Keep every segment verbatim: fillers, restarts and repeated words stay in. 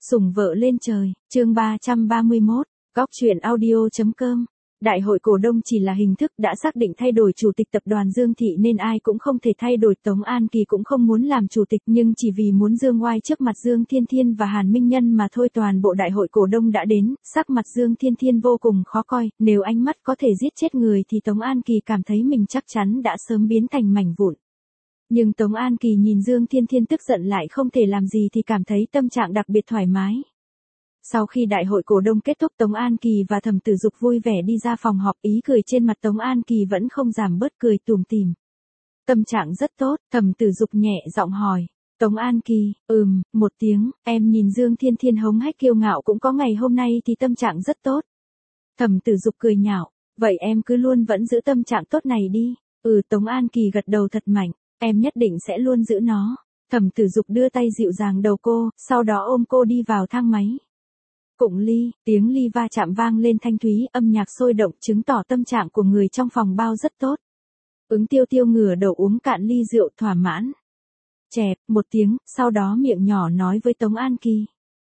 Sủng vợ lên trời, chương ba trăm ba mươi mốt, góc truyện audio chấm com. Đại hội cổ đông chỉ là hình thức, đã xác định thay đổi chủ tịch tập đoàn Dương Thị nên ai cũng không thể thay đổi. Tống An Kỳ cũng không muốn làm chủ tịch, nhưng chỉ vì muốn dương oai trước mặt Dương Thiên Thiên và Hàn Minh Nhân mà thôi. Toàn bộ đại hội cổ đông đã đến, sắc mặt Dương Thiên Thiên vô cùng khó coi, nếu ánh mắt có thể giết chết người thì Tống An Kỳ cảm thấy mình chắc chắn đã sớm biến thành mảnh vụn. Nhưng Tống An Kỳ nhìn Dương Thiên Thiên tức giận lại không thể làm gì thì cảm thấy tâm trạng đặc biệt thoải mái. Sau khi đại hội cổ đông kết thúc, Tống An Kỳ và Thẩm Tử Dục vui vẻ đi ra phòng họp, ý cười trên mặt Tống An Kỳ vẫn không giảm bớt, cười tủm tỉm. Tâm trạng rất tốt, Thẩm Tử Dục nhẹ giọng hỏi. Tống An Kỳ, ừm, một tiếng, em nhìn Dương Thiên Thiên hống hách kiêu ngạo cũng có ngày hôm nay thì tâm trạng rất tốt. Thẩm Tử Dục cười nhạo, vậy em cứ luôn vẫn giữ tâm trạng tốt này đi. Ừ, Tống An Kỳ gật đầu thật mạnh, em nhất định sẽ luôn giữ nó. Thẩm Tử Dục đưa tay dịu dàng đầu cô, sau đó ôm cô đi vào thang máy. Cụng ly, tiếng ly va chạm vang lên thanh thúy, âm nhạc sôi động chứng tỏ tâm trạng của người trong phòng bao rất tốt. Ứng Tiêu Tiêu ngửa đầu uống cạn ly rượu thỏa mãn. Chẹp, một tiếng, sau đó miệng nhỏ nói với Tống An Kỳ.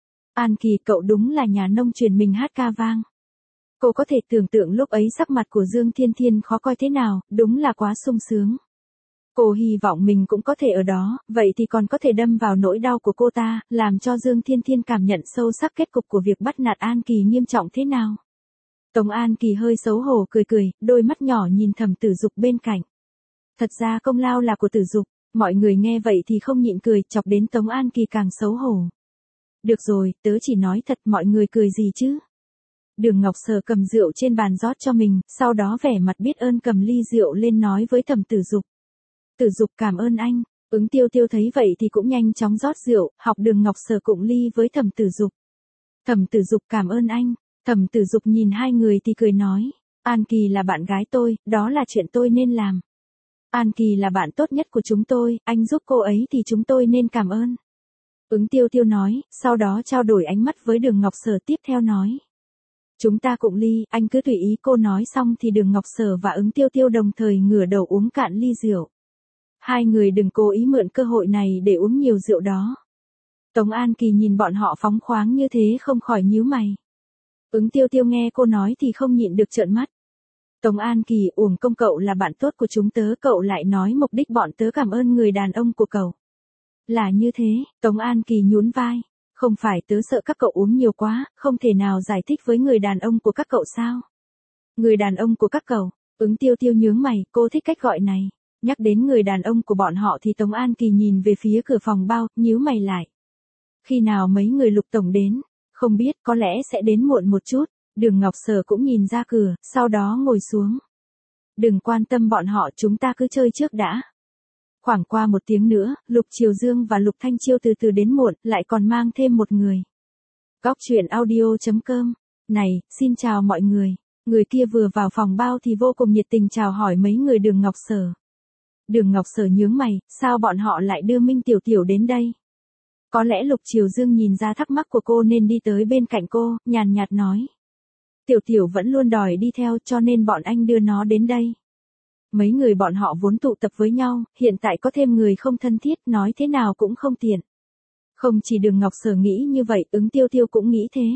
An Kỳ, cậu đúng là nhà nông truyền mình hát ca vang. Cô có thể tưởng tượng lúc ấy sắc mặt của Dương Thiên Thiên khó coi thế nào, đúng là quá sung sướng. Cô hy vọng mình cũng có thể ở đó, vậy thì còn có thể đâm vào nỗi đau của cô ta, làm cho Dương Thiên Thiên cảm nhận sâu sắc kết cục của việc bắt nạt An Kỳ nghiêm trọng thế nào. Tống An Kỳ hơi xấu hổ cười cười, đôi mắt nhỏ nhìn Thẩm Tử Dục bên cạnh. Thật ra công lao là của Tử Dục, mọi người nghe vậy thì không nhịn cười, chọc đến Tống An Kỳ càng xấu hổ. Được rồi, tớ chỉ nói thật, mọi người cười gì chứ. Đường Ngọc Sở cầm rượu trên bàn rót cho mình, sau đó vẻ mặt biết ơn cầm ly rượu lên nói với Thẩm Tử Dục. Tử Dục cảm ơn anh. Ứng Tiêu Tiêu thấy vậy thì cũng nhanh chóng rót rượu, học Đường Ngọc Sở cụng ly với Thẩm Tử Dục. Thẩm Tử Dục cảm ơn anh. Thẩm Tử Dục nhìn hai người thì cười nói, An Kỳ là bạn gái tôi, đó là chuyện tôi nên làm. An Kỳ là bạn tốt nhất của chúng tôi, anh giúp cô ấy thì chúng tôi nên cảm ơn. Ứng Tiêu Tiêu nói, sau đó trao đổi ánh mắt với Đường Ngọc Sở tiếp theo nói. Chúng ta cụng ly, anh cứ tùy ý. Cô nói xong thì Đường Ngọc Sở và Ứng Tiêu Tiêu đồng thời ngửa đầu uống cạn ly rượu. Hai người đừng cố ý mượn cơ hội này để uống nhiều rượu đó. Tống An Kỳ nhìn bọn họ phóng khoáng như thế không khỏi nhíu mày. Ứng Tiêu Tiêu nghe cô nói thì không nhịn được trợn mắt. Tống An Kỳ, uổng công cậu là bạn tốt của chúng tớ, cậu lại nói mục đích bọn tớ cảm ơn người đàn ông của cậu. Là như thế, Tống An Kỳ nhún vai. Không phải tớ sợ các cậu uống nhiều quá, không thể nào giải thích với người đàn ông của các cậu sao? Người đàn ông của các cậu, Ứng Tiêu Tiêu nhướng mày, cô thích cách gọi này. Nhắc đến người đàn ông của bọn họ thì Tống An Kỳ nhìn về phía cửa phòng bao, nhíu mày lại. Khi nào mấy người Lục tổng đến? Không biết, có lẽ sẽ đến muộn một chút. Đường Ngọc Sở cũng nhìn ra cửa, sau đó ngồi xuống. Đừng quan tâm bọn họ, chúng ta cứ chơi trước đã. Khoảng qua một tiếng nữa, Lục Triều Dương và Lục Thanh Chiêu từ từ đến muộn, lại còn mang thêm một người. Góc truyện audio chấm com. Này, xin chào mọi người. Người kia vừa vào phòng bao thì vô cùng nhiệt tình chào hỏi mấy người Đường Ngọc Sở. Đường Ngọc Sở nhướng mày, sao bọn họ lại đưa Minh Tiểu Tiểu đến đây? Có lẽ Lục Triều Dương nhìn ra thắc mắc của cô nên đi tới bên cạnh cô, nhàn nhạt nói. Tiểu Tiểu vẫn luôn đòi đi theo cho nên bọn anh đưa nó đến đây. Mấy người bọn họ vốn tụ tập với nhau, hiện tại có thêm người không thân thiết, nói thế nào cũng không tiện. Không chỉ Đường Ngọc Sở nghĩ như vậy, Ứng Tiêu Tiêu cũng nghĩ thế.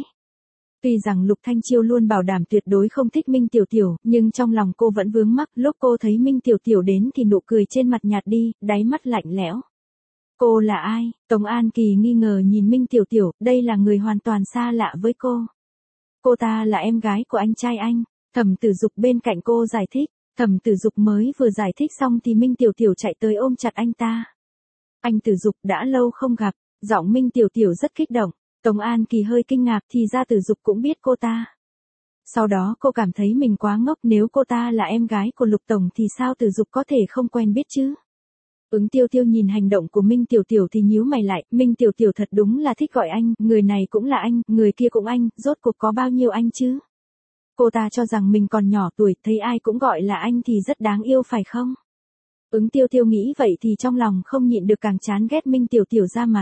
Tuy rằng Lục Thanh Chiêu luôn bảo đảm tuyệt đối không thích Minh Tiểu Tiểu, nhưng trong lòng cô vẫn vướng mắc, lúc cô thấy Minh Tiểu Tiểu đến thì nụ cười trên mặt nhạt đi, đáy mắt lạnh lẽo. Cô là ai? Tống An Kỳ nghi ngờ nhìn Minh Tiểu Tiểu, đây là người hoàn toàn xa lạ với cô. Cô ta là em gái của anh trai anh. Thẩm Tử Dục bên cạnh cô giải thích. Thẩm Tử Dục mới vừa giải thích xong thì Minh Tiểu Tiểu chạy tới ôm chặt anh ta. Anh Tử Dục, đã lâu không gặp. Giọng Minh Tiểu Tiểu rất kích động. Tống An Kỳ hơi kinh ngạc, thì ra Tử Dục cũng biết cô ta. Sau đó cô cảm thấy mình quá ngốc, nếu cô ta là em gái của Lục tổng thì sao Tử Dục có thể không quen biết chứ? Ứng Tiêu Tiêu nhìn hành động của Minh Tiểu Tiểu thì nhíu mày lại, Minh Tiểu Tiểu thật đúng là thích gọi anh, người này cũng là anh, người kia cũng anh, rốt cuộc có bao nhiêu anh chứ? Cô ta cho rằng mình còn nhỏ tuổi, thấy ai cũng gọi là anh thì rất đáng yêu phải không? Ứng Tiêu Tiêu nghĩ vậy thì trong lòng không nhịn được càng chán ghét Minh Tiểu Tiểu ra mặt.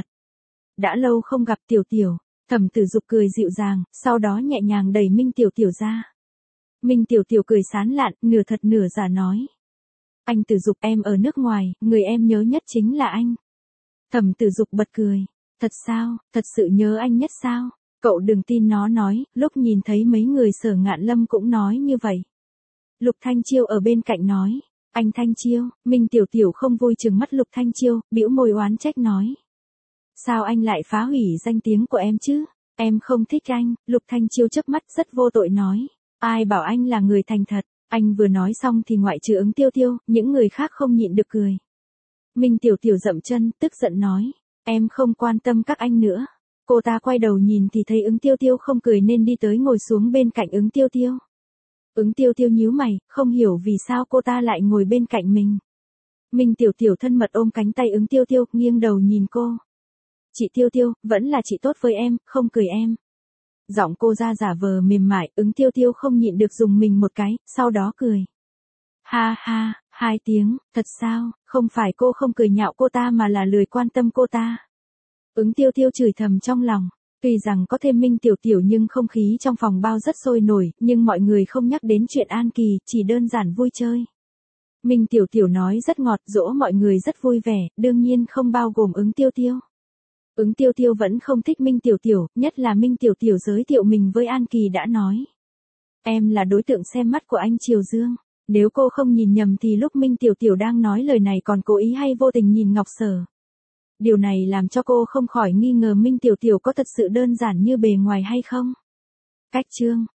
Đã lâu không gặp Tiểu Tiểu. Thẩm Tử Dục cười dịu dàng, sau đó nhẹ nhàng đẩy Minh Tiểu Tiểu ra. Minh Tiểu Tiểu cười sán lạn, nửa thật nửa giả nói. Anh Tử Dục, em ở nước ngoài, người em nhớ nhất chính là anh. Thẩm Tử Dục bật cười. Thật sao, thật sự nhớ anh nhất sao? Cậu đừng tin nó nói, lúc nhìn thấy mấy người Sở Ngạn Lâm cũng nói như vậy. Lục Thanh Chiêu ở bên cạnh nói, anh Thanh Chiêu, Minh Tiểu Tiểu không vui trừng mắt Lục Thanh Chiêu, bĩu môi oán trách nói. Sao anh lại phá hủy danh tiếng của em chứ? Em không thích anh, Lục Thanh Chiêu chớp mắt rất vô tội nói. Ai bảo anh là người thành thật, anh vừa nói xong thì ngoại trừ Ứng Tiêu Tiêu, những người khác không nhịn được cười. Minh Tiểu Tiểu dậm chân, tức giận nói, em không quan tâm các anh nữa. Cô ta quay đầu nhìn thì thấy Ứng Tiêu Tiêu không cười nên đi tới ngồi xuống bên cạnh Ứng Tiêu Tiêu. Ứng Tiêu Tiêu nhíu mày, không hiểu vì sao cô ta lại ngồi bên cạnh mình. Minh Tiểu Tiểu thân mật ôm cánh tay Ứng Tiêu Tiêu, nghiêng đầu nhìn cô. Chị Tiêu Tiêu, vẫn là chị tốt với em, không cười em. Giọng cô ra giả vờ mềm mại, Ứng Tiêu Tiêu không nhịn được dùng mình một cái, sau đó cười. Ha ha, hai tiếng, thật sao, không phải cô không cười nhạo cô ta mà là lười quan tâm cô ta. Ứng Tiêu Tiêu chửi thầm trong lòng, tuy rằng có thêm Minh Tiểu Tiểu nhưng không khí trong phòng bao rất sôi nổi, nhưng mọi người không nhắc đến chuyện An Kỳ, chỉ đơn giản vui chơi. Minh Tiểu Tiểu nói rất ngọt, dỗ mọi người rất vui vẻ, đương nhiên không bao gồm Ứng Tiêu Tiêu. Ứng Tiêu Tiêu vẫn không thích Minh Tiểu Tiểu, nhất là Minh Tiểu Tiểu giới thiệu mình với An Kỳ đã nói. Em là đối tượng xem mắt của anh Triều Dương. Nếu cô không nhìn nhầm thì lúc Minh Tiểu Tiểu đang nói lời này còn cố ý hay vô tình nhìn Ngọc Sở. Điều này làm cho cô không khỏi nghi ngờ Minh Tiểu Tiểu có thật sự đơn giản như bề ngoài hay không. Cách chương